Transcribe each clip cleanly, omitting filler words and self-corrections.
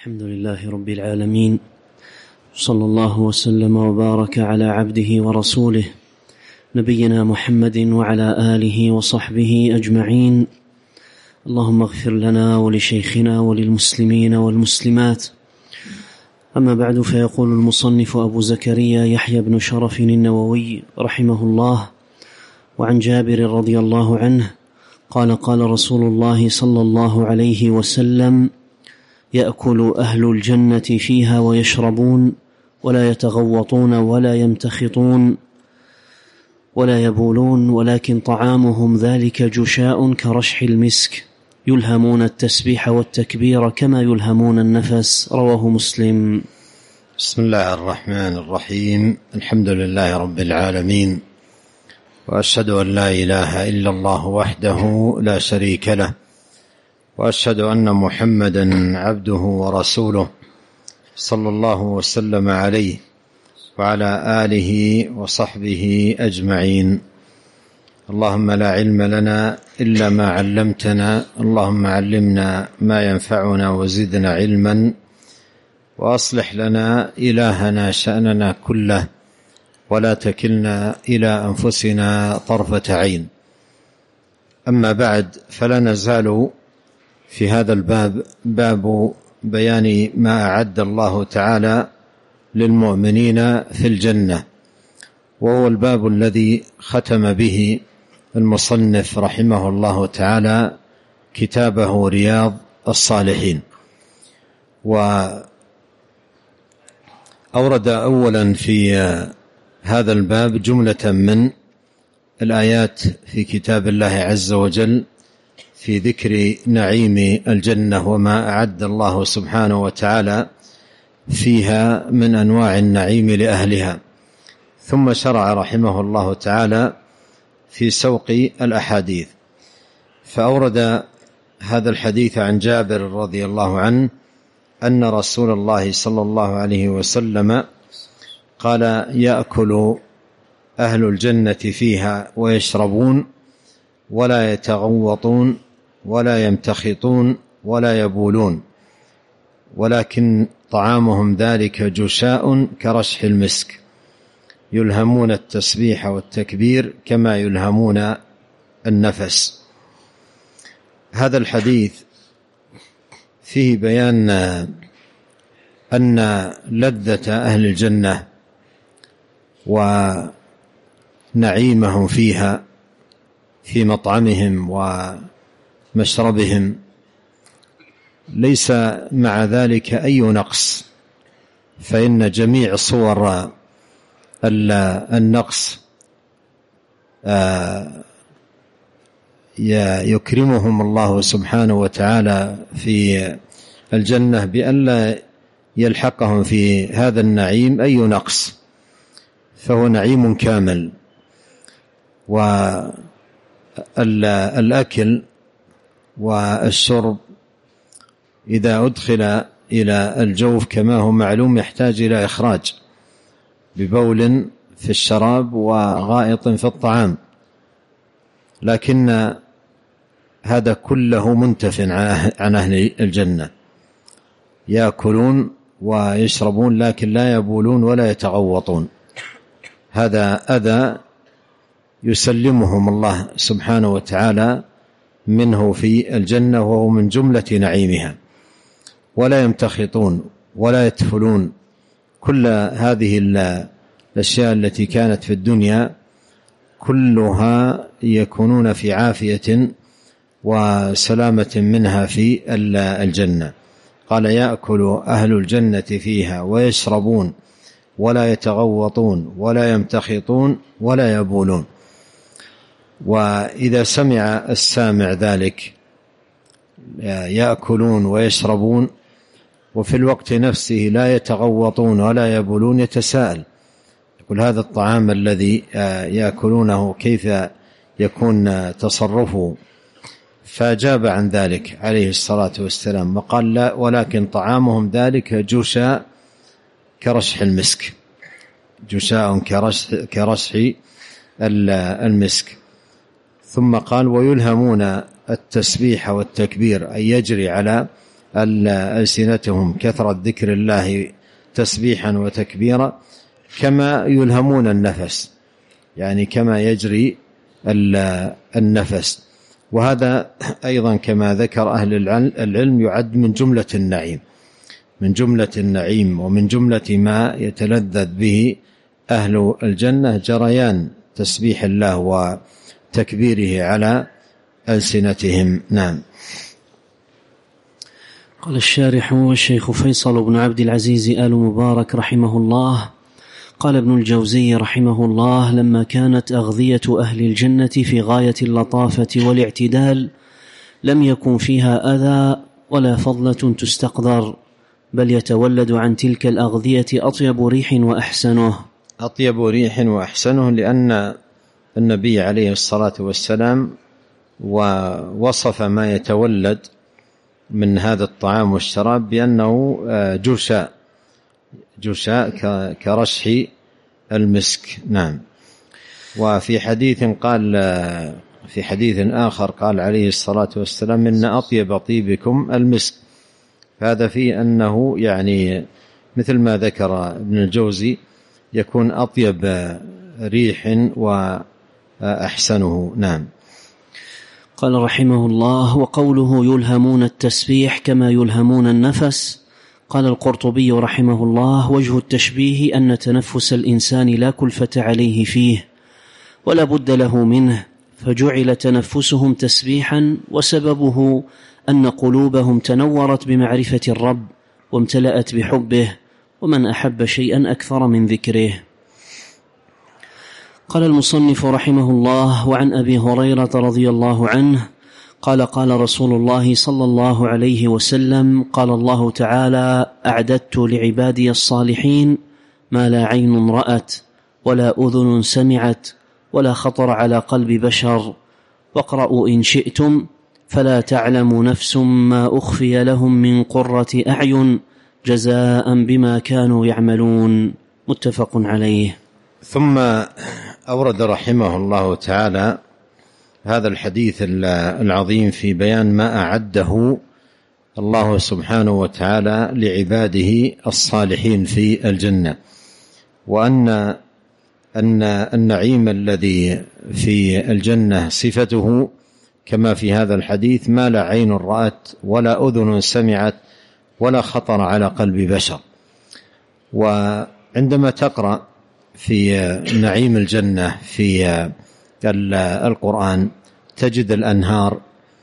الحمد لله رب العالمين، صلى الله وسلم وبارك على عبده ورسوله نبينا محمد وعلى آله وصحبه أجمعين. اللهم اغفر لنا ولشيخنا وللمسلمين والمسلمات. أما بعد، فيقول المصنف أبو زكريا يحيى بن شرف النووي رحمه الله: وعن جابر رضي الله عنه قال: قال رسول الله صلى الله عليه وسلم: يأكل أهل الجنة فيها ويشربون ولا يتغوطون ولا يمتخطون ولا يبولون، ولكن طعامهم ذلك جشاء كرشح المسك، يلهمون التسبيح والتكبير كما يلهمون النفس. رواه مسلم. بسم الله الرحمن الرحيم. الحمد لله رب العالمين، وأشهد أن لا إله إلا الله وحده لا شريك له، وأشهد أن محمدا عبده ورسوله صلى الله وسلم عليه وعلى آله وصحبه أجمعين. اللهم لا علم لنا إلا ما علمتنا، اللهم علمنا ما ينفعنا وزدنا علما، وأصلح لنا إلهنا شأننا كله، ولا تكلنا إلى أنفسنا طرفة عين. أما بعد، فلا نزال في هذا الباب، باب بيان ما أعد الله تعالى للمؤمنين في الجنة، وهو الباب الذي ختم به المصنف رحمه الله تعالى كتابه رياض الصالحين. وأورد أولا في هذا الباب جملة من الآيات في كتاب الله عز وجل في ذكر نعيم الجنة وما أعد الله سبحانه وتعالى فيها من أنواع النعيم لأهلها، ثم شرع رحمه الله تعالى في سوق الأحاديث، فأورد هذا الحديث عن جابر رضي الله عنه أن رسول الله صلى الله عليه وسلم قال: يأكل أهل الجنة فيها ويشربون ولا يتغوطون ولا يمتخطون ولا يبولون، ولكن طعامهم ذلك جشاء كرشح المسك، يلهمون التسبيح والتكبير كما يلهمون النفس. هذا الحديث فيه بيان أن لذة أهل الجنة ونعيمهم فيها في مطعمهم ومشربهم ليس مع ذلك أي نقص، فإن جميع صور النقص يكرمهم الله سبحانه وتعالى في الجنة بأن لا يلحقهم في هذا النعيم أي نقص، فهو نعيم كامل. والأكل والشرب إذا أدخل إلى الجوف كما هو معلوم يحتاج إلى إخراج ببول في الشراب وغائط في الطعام، لكن هذا كله منتف عن أهل الجنة، يأكلون ويشربون لكن لا يبولون ولا يتغوطون. هذا أذى يسلمهم الله سبحانه وتعالى منه في الجنة، وهو من جملة نعيمها. ولا يمتخطون ولا يتفلون، كل هذه الأشياء التي كانت في الدنيا كلها يكونون في عافية وسلامة منها في الجنة. قال: يأكل أهل الجنة فيها ويشربون ولا يتغوطون ولا يمتخطون ولا يبولون. وإذا سمع السامع ذلك يأكلون ويشربون وفي الوقت نفسه لا يتغوطون ولا يبولون، يتساءل، يقول: هذا الطعام الذي يأكلونه كيف يكون تصرفه؟ فأجاب عن ذلك عليه الصلاة والسلام وقال: لا، ولكن طعامهم ذلك جشاء كرشح المسك، جشاء كرشح المسك. ثم قال: ويلهمون التسبيح والتكبير، أي يجري على ألسنتهم كثرة ذكر الله تسبيحا وتكبيرا كما يلهمون النفس، يعني كما يجري النفس. وهذا أيضا كما ذكر أهل العلم يعد من جملة النعيم، من جملة النعيم ومن جملة ما يتلذذ به أهل الجنة جريان تسبيح الله وتكبيره على ألسنتهم. نعم. قال الشارح والشيخ فيصل بن عبد العزيز آل مبارك رحمه الله: قال ابن الجوزي رحمه الله: لما كانت أغذية أهل الجنة في غاية اللطافة والاعتدال لم يكن فيها أذى ولا فضلة تستقدر، بل يتولد عن تلك الأغذية أطيب ريح وأحسنه. أطيب ريح وأحسنه، لأن النبي عليه الصلاة والسلام ووصف ما يتولد من هذا الطعام والشراب بأنه جشاء كرشح المسك. نعم. وفي حديث في حديث آخر قال عليه الصلاة والسلام: إن أطيب طيبكم المسك. هذا فيه أنه يعني مثل ما ذكر ابن الجوزي يكون أطيب ريح وأحسنه. نعم. قال رحمه الله: وقوله يلهمون التسبيح كما يلهمون النفس. قال القرطبي رحمه الله: وجه التشبيه أن تنفس الإنسان لا كلفة عليه فيه ولا بد له منه، فجعل تنفسهم تسبيحا، وسببه أن قلوبهم تنورت بمعرفة الرب وامتلأت بحبه، ومن أحب شيئا أكثر من ذكره. قال المصنف رحمه الله: وعن أبي هريرة رضي الله عنه قال: قال رسول الله صلى الله عليه وسلم: قال الله تعالى: أعددت لعبادي الصالحين ما لا عين رأت ولا أذن سمعت ولا خطر على قلب بشر، واقرأوا إن شئتم: فلا تعلم نفس ما أخفي لهم من قرة أعين جزاء بما كانوا يعملون. متفق عليه. ثم أورد رحمه الله تعالى هذا الحديث العظيم في بيان ما أعده الله سبحانه وتعالى لعباده الصالحين في الجنة، وأن النعيم الذي في الجنة صفته كما في هذا الحديث ما لا عين رأت ولا أذن سمعت ولا خطر على قلب بشر. وعندما تقرأ في نعيم الجنة في القرآن تجد الأنهار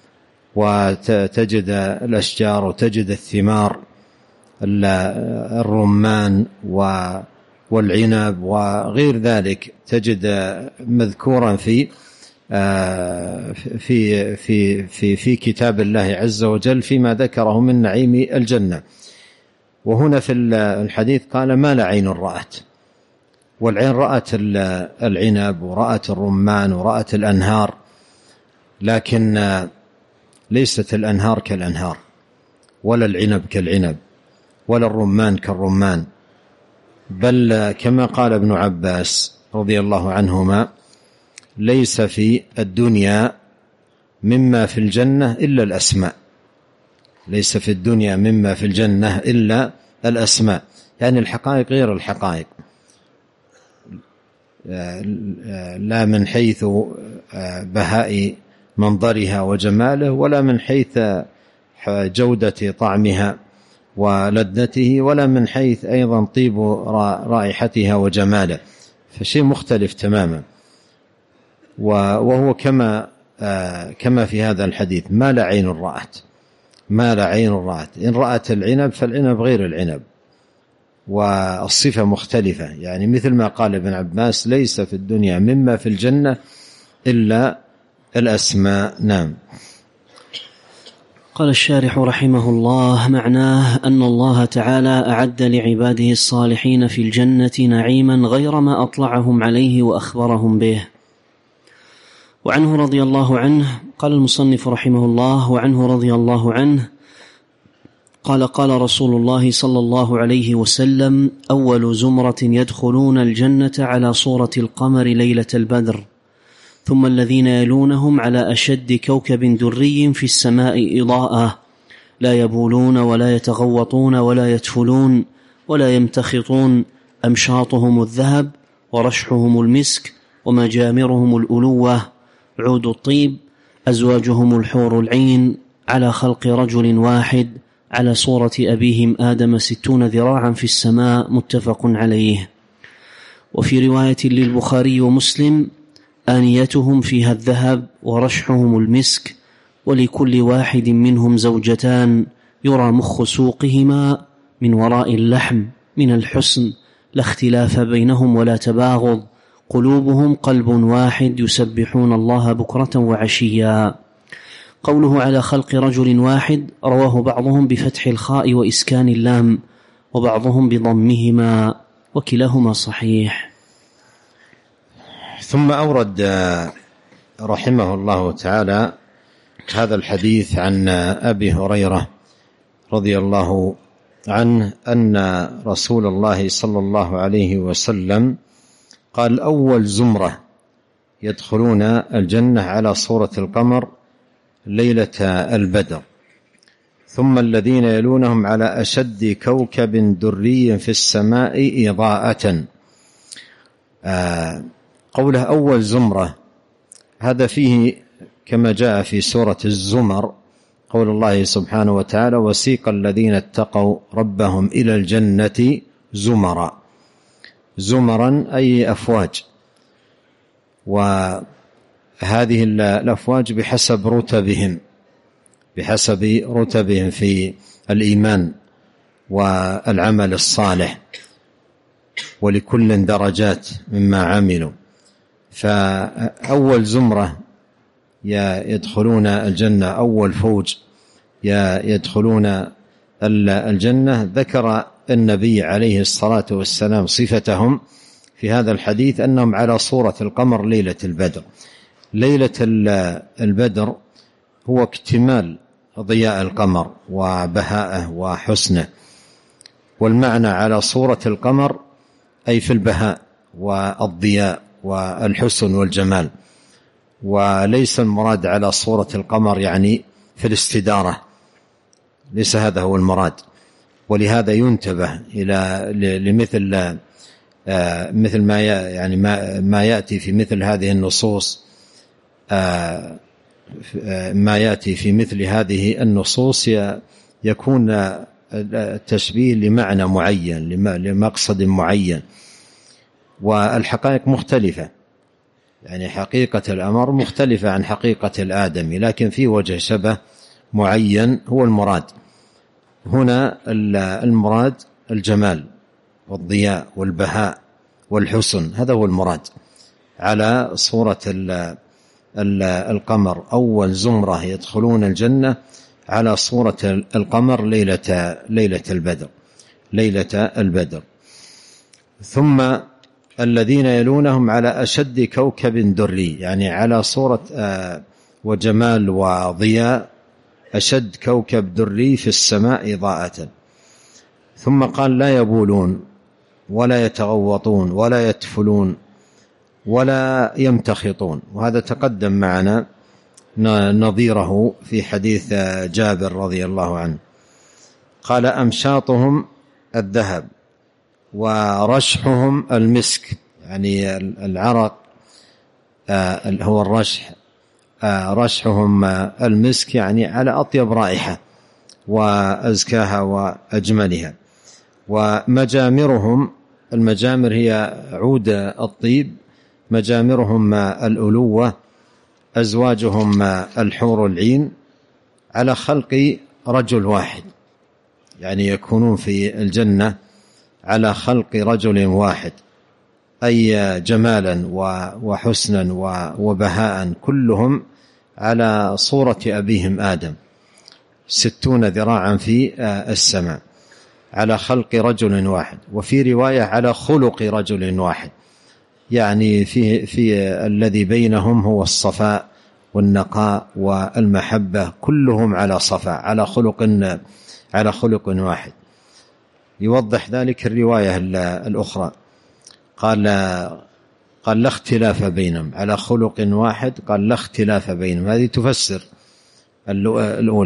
وتجد الأشجار وتجد الثمار، الرمان والعنب وغير ذلك، تجد مذكورا في كتاب الله عز وجل فيما ذكره من نعيم الجنة. وهنا في الحديث قال ما لا عين رأت، والعين رأت العنب ورأت الرمان ورأت الأنهار، لكن ليست الأنهار كالأنهار ولا العنب كالعنب ولا الرمان كالرمان، بل كما قال ابن عباس رضي الله عنهما: ليس في الدنيا مما في الجنة إلا الأسماء. ليس في الدنيا مما في الجنة إلا الأسماء، يعني الحقائق غير الحقائق، لا من حيث بهاء منظرها وجماله ولا من حيث جودة طعمها ولذته ولا من حيث أيضا طيب رائحتها وجماله، فشيء مختلف تماما. وهو كما في هذا الحديث ما لا عين رأت، ما لا عين رأت. إن رأت العنب فالعنب غير العنب والصفة مختلفة، يعني مثل ما قال ابن عباس: ليس في الدنيا مما في الجنة إلا الأسماء. نعم. قال الشارح رحمه الله: معناه أن الله تعالى أعد لعباده الصالحين في الجنة نعيما غير ما أطلعهم عليه وأخبرهم به. وعنه رضي الله عنه قال المصنف رحمه الله: وعنه رضي الله عنه قال: قال رسول الله صلى الله عليه وسلم: أول زمرة يدخلون الجنة على صورة القمر ليلة البدر، ثم الذين يلونهم على أشد كوكب دري في السماء إضاءة، لا يبولون ولا يتغوطون ولا يتفلون ولا يمتخطون، أمشاطهم الذهب ورشحهم المسك ومجامرهم الألوة، عود الطيب، أزواجهم الحور العين، على خلق رجل واحد، على صورة أبيهم آدم 60 ذراعا في السماء، متفق عليه. وفي رواية للبخاري ومسلم: آنيتهم فيها الذهب ورشحهم المسك، ولكل واحد منهم زوجتان، يرى مخ سوقهما من وراء اللحم، من الحسن، لا اختلاف بينهم ولا تباغض، قلوبهم قلب واحد، يسبحون الله بكرة وعشيا. قوله على خلق رجل واحد رواه بعضهم بفتح الخاء وإسكان اللام، وبعضهم بضمهما، وكلاهما صحيح. ثم أورد رحمه الله تعالى هذا الحديث عن أبي هريرة رضي الله عنه أن رسول الله صلى الله عليه وسلم قال: أول زمرة يدخلون الجنة على صورة القمر ليلة البدر، ثم الذين يلونهم على أشد كوكب دري في السماء إضاءة. قوله أول زمرة هذا فيه كما جاء في سورة الزمر قول الله سبحانه وتعالى: وسيق الذين اتقوا ربهم إلى الجنة زمرا. زمرا أي أفواج، وهذه الأفواج بحسب رتبهم في الإيمان والعمل الصالح، ولكل درجات مما عملوا. فأول زمرة يدخلون الجنة، أول فوج يدخلون الجنة، ذكر النبي عليه الصلاة والسلام صفتهم في هذا الحديث أنهم على صورة القمر ليلة البدر. ليلة البدر هو اكتمال ضياء القمر وبهاءه وحسنه، والمعنى على صورة القمر أي في البهاء والضياء والحسن والجمال، وليس المراد على صورة القمر يعني في الاستدارة، ليس هذا هو المراد. ولهذا ينتبه إلى لمثل مثل ما يأتي في مثل هذه النصوص، ما يأتي في مثل هذه النصوص يكون التشبيه لمعنى معين، لمقصد معين، والحقائق مختلفة، يعني حقيقة الأمر مختلفة عن حقيقة الآدمي، لكن في وجه شبه معين هو المراد. هنا المراد الجمال والضياء والبهاء والحسن، هذا هو المراد على صورة القمر. أول زمرة يدخلون الجنة على صورة القمر ليلة البدر. ثم الذين يلونهم على أشد كوكب دري، يعني على صورة وجمال وضياء أشد كوكب دري في السماء إضاءة. ثم قال: لا يبولون ولا يتغوطون ولا يتفلون ولا يمتخطون، وهذا تقدم معنا نظيره في حديث جابر رضي الله عنه. قال: أمشاطهم الذهب ورشحهم المسك، يعني العرق هو الرشح، رشحهم المسك يعني على أطيب رائحة وأزكاها وأجملها. ومجامرهم، المجامر هي عود الطيب، مجامرهم الألوة، أزواجهم الحور العين، على خلق رجل واحد، يعني يكونون في الجنة على خلق رجل واحد، أي جمالا وحسنا وبهاء، كلهم على صورة أبيهم آدم 60 ذراعا في السماء، على خلق رجل واحد. وفي رواية على خلق رجل واحد، يعني في الذي بينهم هو الصفاء والنقاء والمحبة، كلهم على صفاء، على خلق واحد. يوضح ذلك الرواية الأخرى، قال لا اختلاف بينهم، على خلق واحد، قال لا اختلاف بينهم. هذه تفسر الأولى.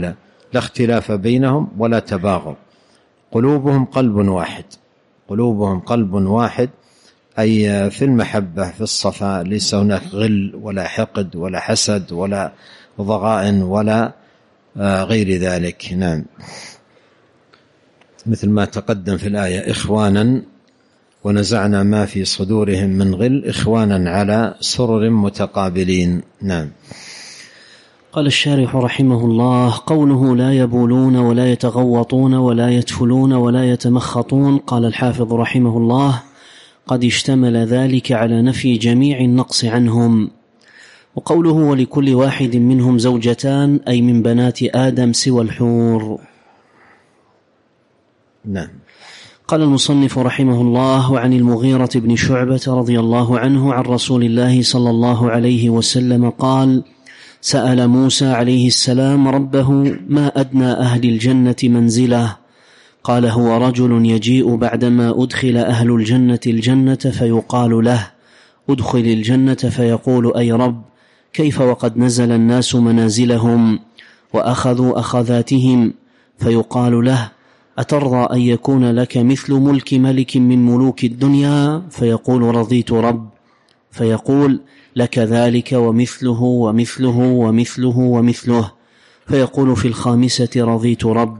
لا اختلاف بينهم ولا تباغض، قلوبهم قلب واحد، قلوبهم قلب واحد، أي في المحبة في الصفاء، ليس هناك غل ولا حقد ولا حسد ولا ضغائن ولا غير ذلك. نعم، مثل ما تقدم في الآية: إخوانا ونزعنا ما في صدورهم من غل إخوانا على سرر متقابلين. نعم. قال الشارح رحمه الله: قوله لا يبولون ولا يتغوطون ولا يتفلون ولا يتمخطون، قال الحافظ رحمه الله: قد اشتمل ذلك على نفي جميع النقص عنهم. وقوله ولكل واحد منهم زوجتان، أي من بنات آدم سوى الحور. نعم. قال المصنف رحمه الله: عن المغيرة بن شعبة رضي الله عنه عن رسول الله صلى الله عليه وسلم قال: سأل موسى عليه السلام ربه: ما أدنى أهل الجنة منزله؟ قال: هو رجل يجيء بعدما أدخل أهل الجنة الجنة فيقال له: أدخل الجنة، فيقول: أي رب، كيف وقد نزل الناس منازلهم وأخذوا أخذاتهم؟ فيقال له: أترضى أن يكون لك مثل ملك ملك من ملوك الدنيا؟ فيقول: رضيت رب. فيقول: لك ذلك ومثله ومثله ومثله ومثله. فيقول في الخامسة: رضيت رب.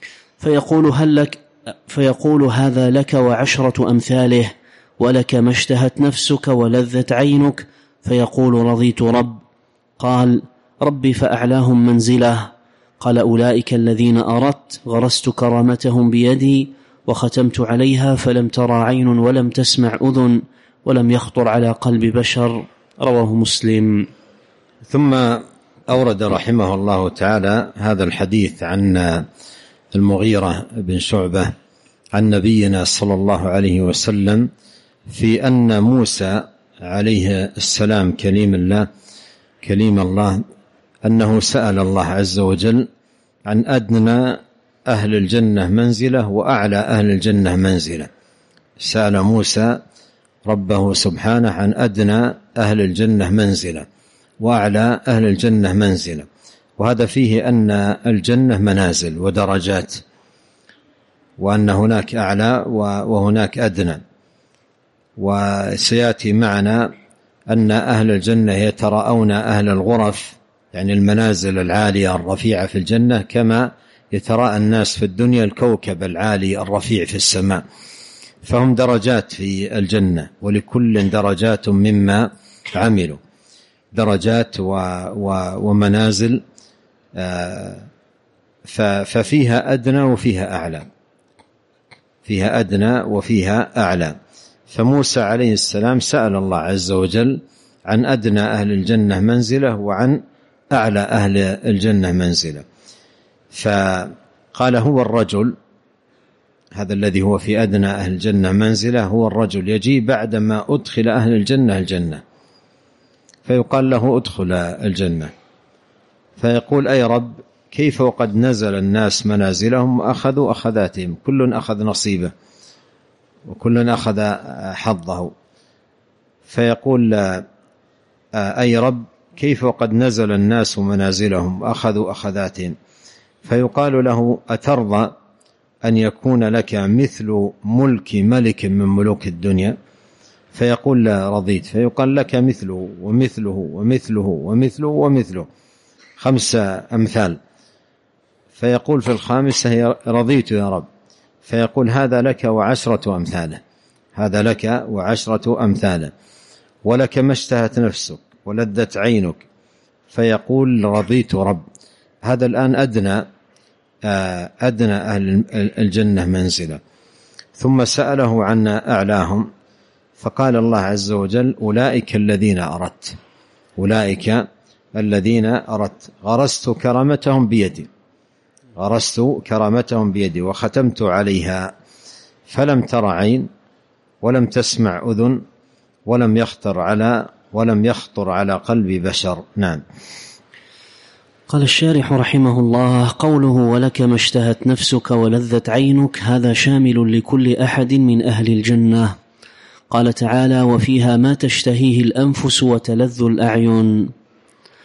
فيقول: هذا لك وعشرة أمثاله، ولك ما اشتهت نفسك ولذت عينك. فيقول: رضيت رب. قال: ربي فأعلاهم منزله. قال: أولئك الذين أردت، غرست كرامتهم بيدي وختمت عليها، فلم ترى عين ولم تسمع أذن ولم يخطر على قلب بشر. رواه مسلم. ثم أورد رحمه الله تعالى هذا الحديث عن المغيرة بن شعبة عن نبينا صلى الله عليه وسلم في أن موسى عليه السلام كليم الله أنه سأل الله عز وجل عن أدنى أهل الجنة منزلة وأعلى أهل الجنة منزلة. سأل موسى ربه سبحانه عن أدنى أهل الجنة منزلة وأعلى أهل الجنة منزلة، وهذا فيه أن الجنة منازل ودرجات، وأن هناك أعلى وهناك أدنى. وسيأتي معنا أن أهل الجنة يتراءون أهل الغرف، يعني المنازل العالية الرفيعة في الجنة، كما يتراءى الناس في الدنيا الكوكب العالي الرفيع في السماء. فهم درجات في الجنة، ولكل درجات مما عملوا، درجات ومنازل، ففيها أدنى وفيها أعلى، فيها أدنى وفيها أعلى. فموسى عليه السلام سأل الله عز وجل عن أدنى أهل الجنة منزلة وعن أعلى أهل الجنة منزلة، فقال: هو الرجل، هذا الذي هو في أدنى أهل الجنة منزلة، هو الرجل يجي بعدما أدخل أهل الجنة الجنة، فيقال له: أدخل الجنة. فيقول: أي رب، كيف وقد نزل الناس منازلهم وأخذوا أخذاتهم، كل أخذ نصيبه وكل أخذ حظه. فيقول: أي رب، كيف وقد نزل الناس منازلهم وأخذوا أخذاتهم؟ فيقال له: أترضى أن يكون لك مثل ملك ملك من ملوك الدنيا؟ فيقول: لا، رضيت. فيقال: لك مثله ومثله ومثله ومثله ومثله، 5 أمثال. فيقول في الخامسة: رضيت يا رب. فيقول: هذا لك وعشرة أمثاله، هذا لك وعشرة أمثاله، ولك ما اشتهت نفسك ولذت عينك. فيقول: رضيت رب. هذا الآن أدنى أهل الجنة منزلة. ثم سأله عن أعلاهم، فقال الله عز وجل: أولئك الذين أردت، أولئك الذين أردت، غرست كرامتهم بيدي، غرست كرامتهم بيدي وختمت عليها، فلم تر عين ولم تسمع أذن ولم يخطر على قلب بشر. نعم. قال الشارح رحمه الله: قوله ولك ما اشتهت نفسك ولذت عينك، هذا شامل لكل أحد من أهل الجنة. قال تعالى: وفيها ما تشتهيه الأنفس وتلذ الأعين.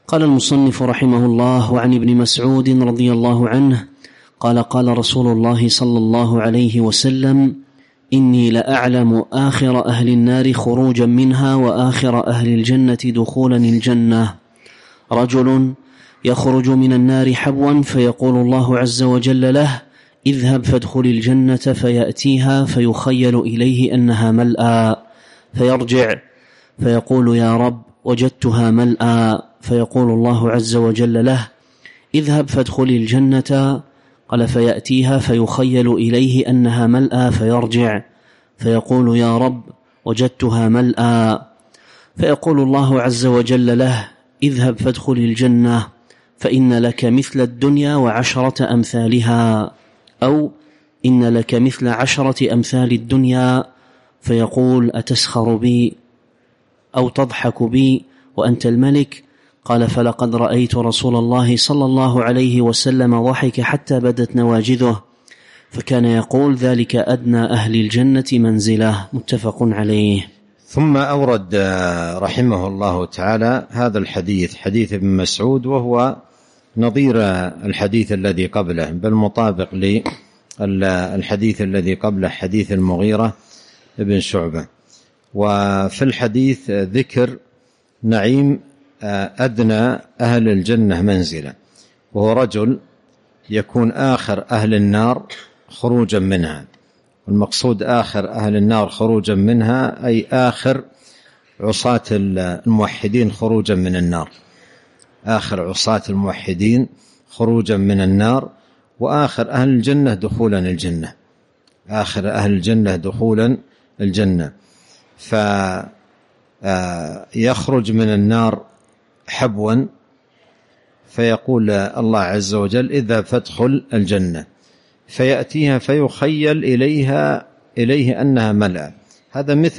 قال المصنف رحمه الله: وعن ابن مسعود رضي الله عنه قال: قال رسول الله صلى الله عليه وسلم: إني لأعلم آخر أهل النار خروجا منها وآخر أهل الجنة دخولا الجنة. رجل يخرج من النار حبوا فيقول الله عز وجل له: اذهب فادخل الجنة، فيأتيها فيخيل إليه أنها ملأى، فيرجع فيقول: يا رب وجدتها ملأى، فيقول الله عز وجل له: اذهب فادخل الجنة. قال: فيأتيها فيخيل إليه أنها ملأى، فيرجع فيقول: يا رب وجدتها ملأى، فيقول الله عز وجل له: اذهب فادخل الجنة، فإن لك مثل الدنيا وعشرة أمثالها، أو إن لك مثل 10 أمثال الدنيا. فيقول: أتسخر بي أو تضحك بي وأنت الملك؟ قال: فلقد رأيت رسول الله صلى الله عليه وسلم ضحك حتى بدت نواجذه، فكان يقول: ذلك أدنى أهل الجنة منزلة. متفق عليه. ثم أورد رحمه الله تعالى هذا الحديث، حديث ابن مسعود، وهو نظير الحديث الذي قبله، بل مطابق للحديث الذي قبله، حديث المغيرة ابن شعبة. وفي الحديث ذكر نعيم أدنى أهل الجنة منزلة، وهو رجل يكون آخر أهل النار خروجا منها. والمقصود آخر أهل النار خروجا منها أي آخر عصاة الموحدين خروجا من النار، آخر عصاة الموحدين خروجا من النار، وآخر أهل الجنة دخولا الجنة، آخر أهل الجنة دخولا الجنة. فيخرج من النار حبوا، فيقول الله عز وجل: إذا فادخل الجنة، فيأتيها فيخيل إليه أنها ملأ. هذا مثل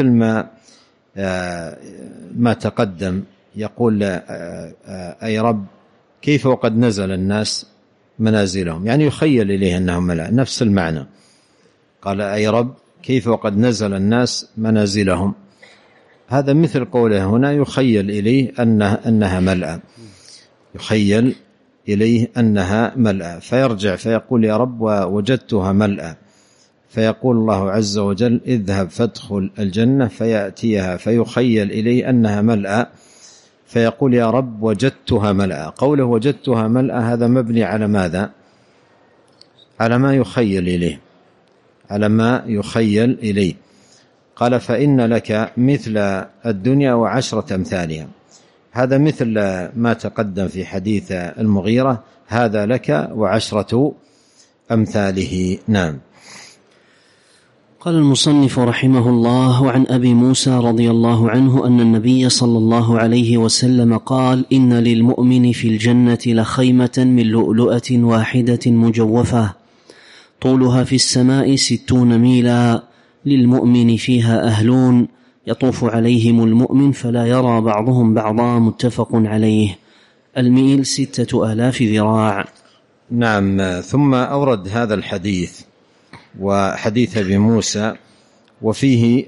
ما تقدم، يقول: أي رب كيف وقد نزل الناس منازلهم، يعني يخيل إليه أنهم ملأ، نفس المعنى. قال: أي رب كيف وقد نزل الناس منازلهم، هذا مثل قوله هنا: يخيل إليه أنها ملأ، يخيل إليه أنها ملأ، فيرجع فيقول: يا رب وجدتها ملأ، فيقول الله عز وجل: اذهب فادخل الجنة، فيأتيها فيخيل إليه أنها ملأ، فيقول: يا رب وجدتها ملأ. قوله وجدتها ملأ هذا مبني على ماذا؟ على ما يخيل إليه، على ما يخيل إليه. قال: فإن لك مثل الدنيا وعشرة أمثالها، هذا مثل ما تقدم في حديث المغيرة، هذا لك وعشرة أمثاله. نعم. قال المصنف رحمه الله: وعن أبي موسى رضي الله عنه أن النبي صلى الله عليه وسلم قال: إن للمؤمن في الجنة لخيمة من لؤلؤة واحدة مجوفة طولها في السماء 60 ميلا، للمؤمن فيها أهلون يطوف عليهم المؤمن فلا يرى بعضهم بعضا. متفق عليه. الميل 6000 ذراع. نعم. ثم أورد هذا الحديث وحديث أبي موسى، وفيه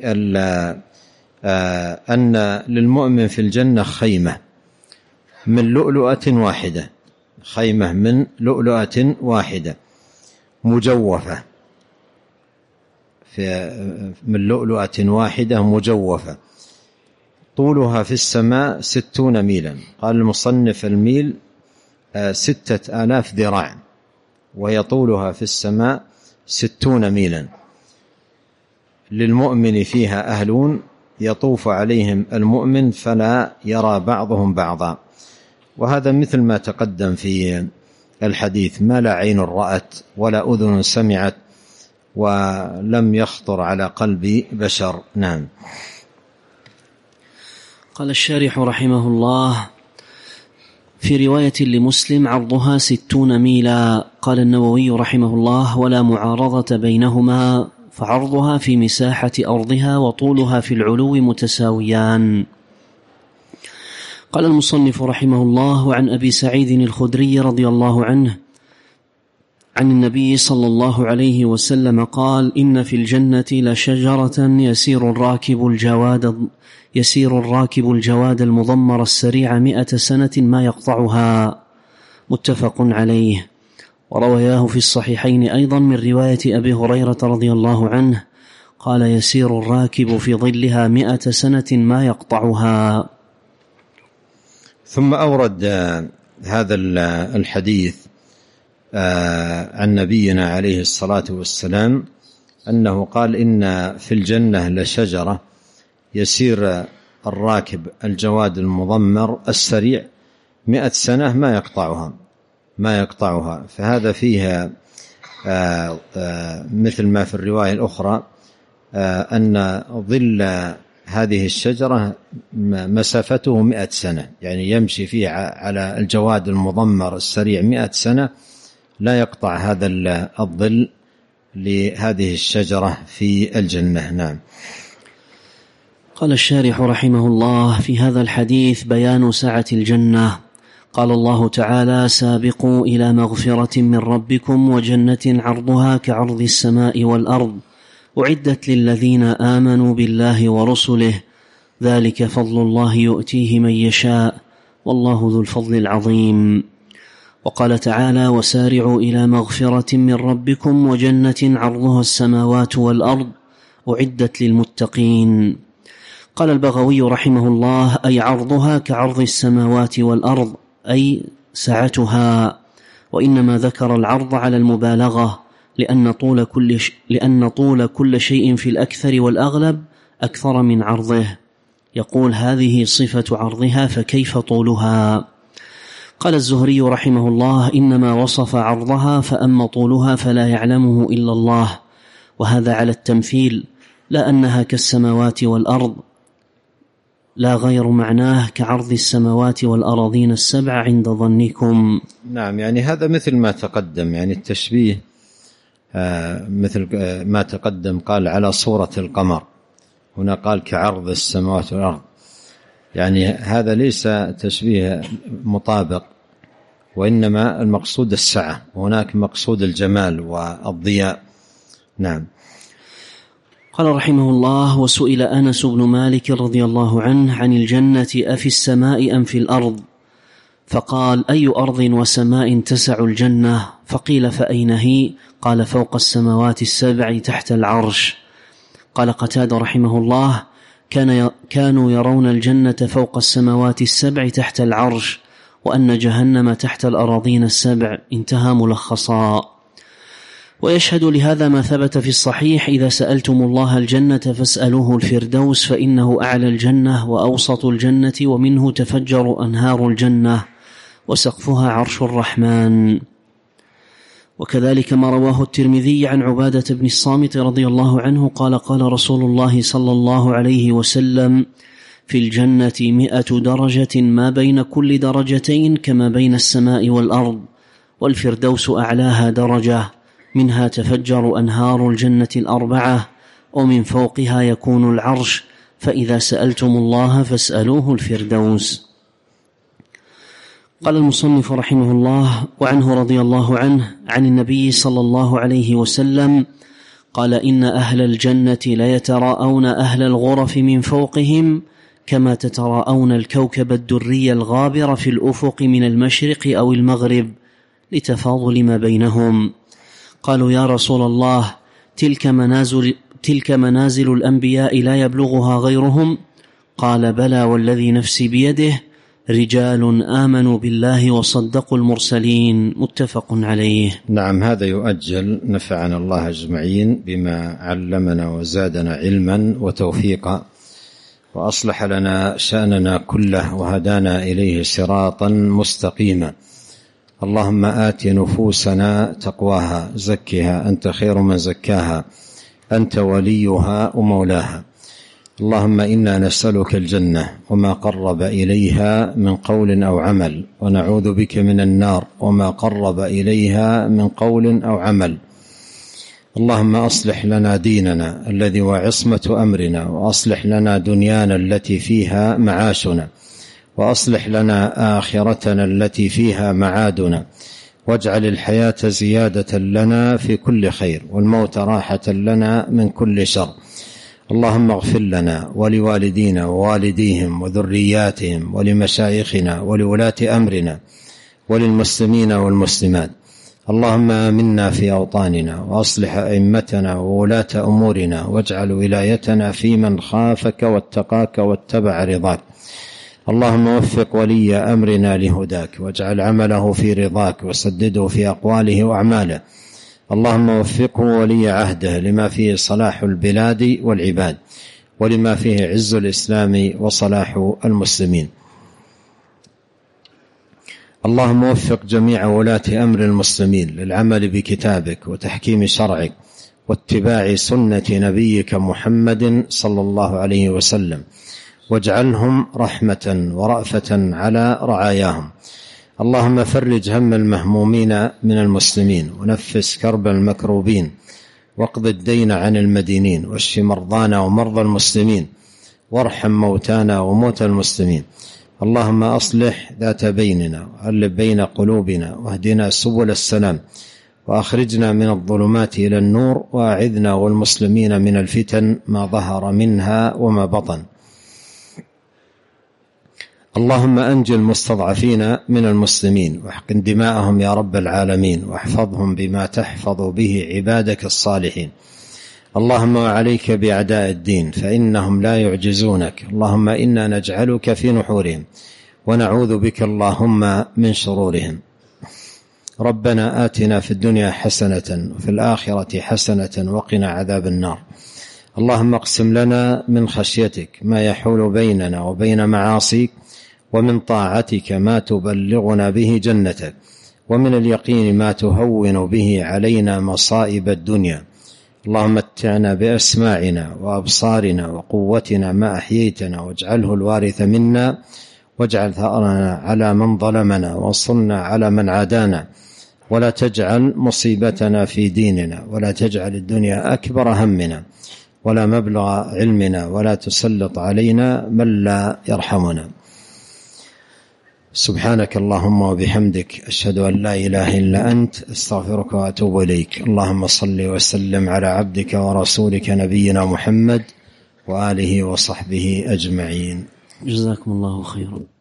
أن للمؤمن في الجنة خيمة من لؤلؤة واحدة، خيمة من لؤلؤة واحدة مجوفة، من لؤلؤة واحدة مجوفة، طولها في السماء 60 ميلا. قال المصنف: الميل 6000 ذراع، وهي طولها في السماء 60 ميلا. للمؤمن فيها أهلون يطوف عليهم المؤمن فلا يرى بعضهم بعضا. وهذا مثل ما تقدم في الحديث، ما لا عين رأت ولا أذن سمعت ولم يخطر على قلب بشر. نعم. قال الشارح رحمه الله: في رواية لمسلم: عرضها 60 ميلا. قال النووي رحمه الله: ولا معارضة بينهما، فعرضها في مساحة أرضها وطولها في العلو متساويان. قال المصنف رحمه الله: وعن أبي سعيد الخدري رضي الله عنه عن النبي صلى الله عليه وسلم قال: إن في الجنة لشجرة يسير الراكب الجواد المضمر السريع 100 سنة ما يقطعها، متفق عليه. وروياه في الصحيحين أيضا من رواية أبي هريرة رضي الله عنه قال: يسير الراكب في ظلها 100 سنة ما يقطعها. ثم أورد هذا الحديث عن نبينا عليه الصلاة والسلام أنه قال: إن في الجنة لشجرة يسير الراكب الجواد المضمر السريع 100 سنة ما يقطعها. فهذا فيها مثل ما في الرواية الأخرى أن ظل هذه الشجرة مسافته 100 سنة، يعني يمشي فيه على الجواد المضمر السريع 100 سنة لا يقطع هذا الظل لهذه الشجرة في الجنة. نعم. قال الشارح رحمه الله: في هذا الحديث بيان سعة الجنة. قال الله تعالى: سابقوا إلى مغفرة من ربكم وجنة عرضها كعرض السماء والأرض أعدت للذين آمنوا بالله ورسله ذلك فضل الله يؤتيه من يشاء والله ذو الفضل العظيم. وقال تعالى: وسارعوا إلى مغفرة من ربكم وجنة عرضها السماوات والأرض أعدت للمتقين. قال البغوي رحمه الله: أي عرضها كعرض السماوات والأرض، أي سعتها، وإنما ذكر العرض على المبالغة لأن طول كل شيء في الأكثر والأغلب أكثر من عرضه. يقول: هذه صفة عرضها فكيف طولها؟ قال الزهري رحمه الله: إنما وصف عرضها، فأما طولها فلا يعلمه إلا الله، وهذا على التمثيل، لا أنها كالسماوات والأرض، لا غير معناه كعرض السماوات والأراضين السبع عند ظنكم. نعم، يعني هذا مثل ما تقدم، يعني التشبيه مثل ما تقدم، قال على صورة القمر، هنا قال كعرض السماوات والأرض، يعني هذا ليس تشبيه مطابق، وإنما المقصود السعة، وهناك مقصود الجمال والضياء. نعم. قال رحمه الله: وسئل أنس بن مالك رضي الله عنه عن الجنة أفي السماء أم في الأرض؟ فقال: أي أرض وسماء تسع الجنة؟ فقيل: فأين هي؟ قال: فوق السماوات السبع تحت العرش. قال قتادة رحمه الله: كانوا يرون الجنة فوق السماوات السبع تحت العرش، وأن جهنم تحت الأراضين السبع. انتهى ملخصا. ويشهد لهذا ما ثبت في الصحيح: إذا سألتم الله الجنة فاسألوه الفردوس، فإنه أعلى الجنة وأوسط الجنة ومنه تفجر أنهار الجنة وسقفها عرش الرحمن. وكذلك ما رواه الترمذي عن عبادة بن الصامت رضي الله عنه قال: قال رسول الله صلى الله عليه وسلم: في الجنة 100 درجة ما بين كل درجتين كما بين السماء والأرض، والفردوس أعلاها درجة، منها تفجر أنهار الجنة الأربعة، ومن فوقها يكون العرش، فإذا سألتم الله فاسألوه الفردوس. قال المصنف رحمه الله: وعنه رضي الله عنه عن النبي صلى الله عليه وسلم قال: إن أهل الجنة ليتراءون أهل الغرف من فوقهم كما تتراءون الكوكب الدري الغابر في الأفق من المشرق أو المغرب لتفاضل ما بينهم. قالوا: يا رسول الله، تلك منازل الأنبياء لا يبلغها غيرهم؟ قال: بلى والذي نفسي بيده، رجال آمنوا بالله وصدقوا المرسلين. متفق عليه. نعم، هذا يؤجل، نفعنا الله أجمعين بما علمنا وزادنا علما وتوفيقا، وأصلح لنا شأننا كله، وهدانا إليه صراطا مستقيما. اللهم آت نفوسنا تقواها، زكها أنت خير من زكاها، أنت وليها ومولاها. اللهم إنا نسألك الجنة وما قرب إليها من قول أو عمل، ونعوذ بك من النار وما قرب إليها من قول أو عمل. اللهم أصلح لنا ديننا الذي هو عصمة أمرنا، وأصلح لنا دنيانا التي فيها معاشنا، وأصلح لنا آخرتنا التي فيها معادنا، واجعل الحياة زيادة لنا في كل خير، والموت راحة لنا من كل شر. اللهم اغفر لنا ولوالدينا ووالديهم وذرياتهم ولمشايخنا ولولاة أمرنا وللمسلمين والمسلمات. اللهم آمنا في أوطاننا وأصلح أئمتنا وولاة أمورنا واجعل ولايتنا في من خافك واتقاك واتبع رضاك. اللهم وفق ولي أمرنا لهداك واجعل عمله في رضاك وسدده في أقواله وأعماله. اللهم وفقه ولي عهده لما فيه صلاح البلاد والعباد ولما فيه عز الإسلام وصلاح المسلمين. اللهم وفق جميع ولاة أمر المسلمين للعمل بكتابك وتحكيم شرعك واتباع سنة نبيك محمد صلى الله عليه وسلم، واجعلهم رحمة ورأفة على رعاياهم. اللهم فرج هم المهمومين من المسلمين ونفس كرب المكروبين واقض الدين عن المدينين واشف مرضانا ومرضى المسلمين وارحم موتانا وموتى المسلمين. اللهم أصلح ذات بيننا وألف بين قلوبنا واهدنا سبل السلام وأخرجنا من الظلمات إلى النور وأعذنا والمسلمين من الفتن ما ظهر منها وما بطن. اللهم أنجِ المستضعفين من المسلمين واحقن دماءهم يا رب العالمين واحفظهم بما تحفظ به عبادك الصالحين. اللهم وعليك بأعداء الدين فإنهم لا يعجزونك. اللهم إنا نجعلك في نحورهم ونعوذ بك اللهم من شرورهم. ربنا آتنا في الدنيا حسنة وفي الآخرة حسنة وقنا عذاب النار. اللهم اقسم لنا من خشيتك ما يحول بيننا وبين معاصيك ومن طاعتك ما تبلغنا به جنتك ومن اليقين ما تهون به علينا مصائب الدنيا. اللهم متعنا بأسماعنا وأبصارنا وقوتنا ما أحييتنا واجعله الوارث منا واجعل ثأرنا على من ظلمنا وانصرنا على من عادانا ولا تجعل مصيبتنا في ديننا ولا تجعل الدنيا أكبر همنا ولا مبلغ علمنا ولا تسلط علينا من لا يرحمنا. سبحانك اللهم وبحمدك أشهد أن لا إله إلا أنت أستغفرك وأتوب إليك. اللهم صل وسلم على عبدك ورسولك نبينا محمد وآله وصحبه أجمعين. جزاكم الله خيرا.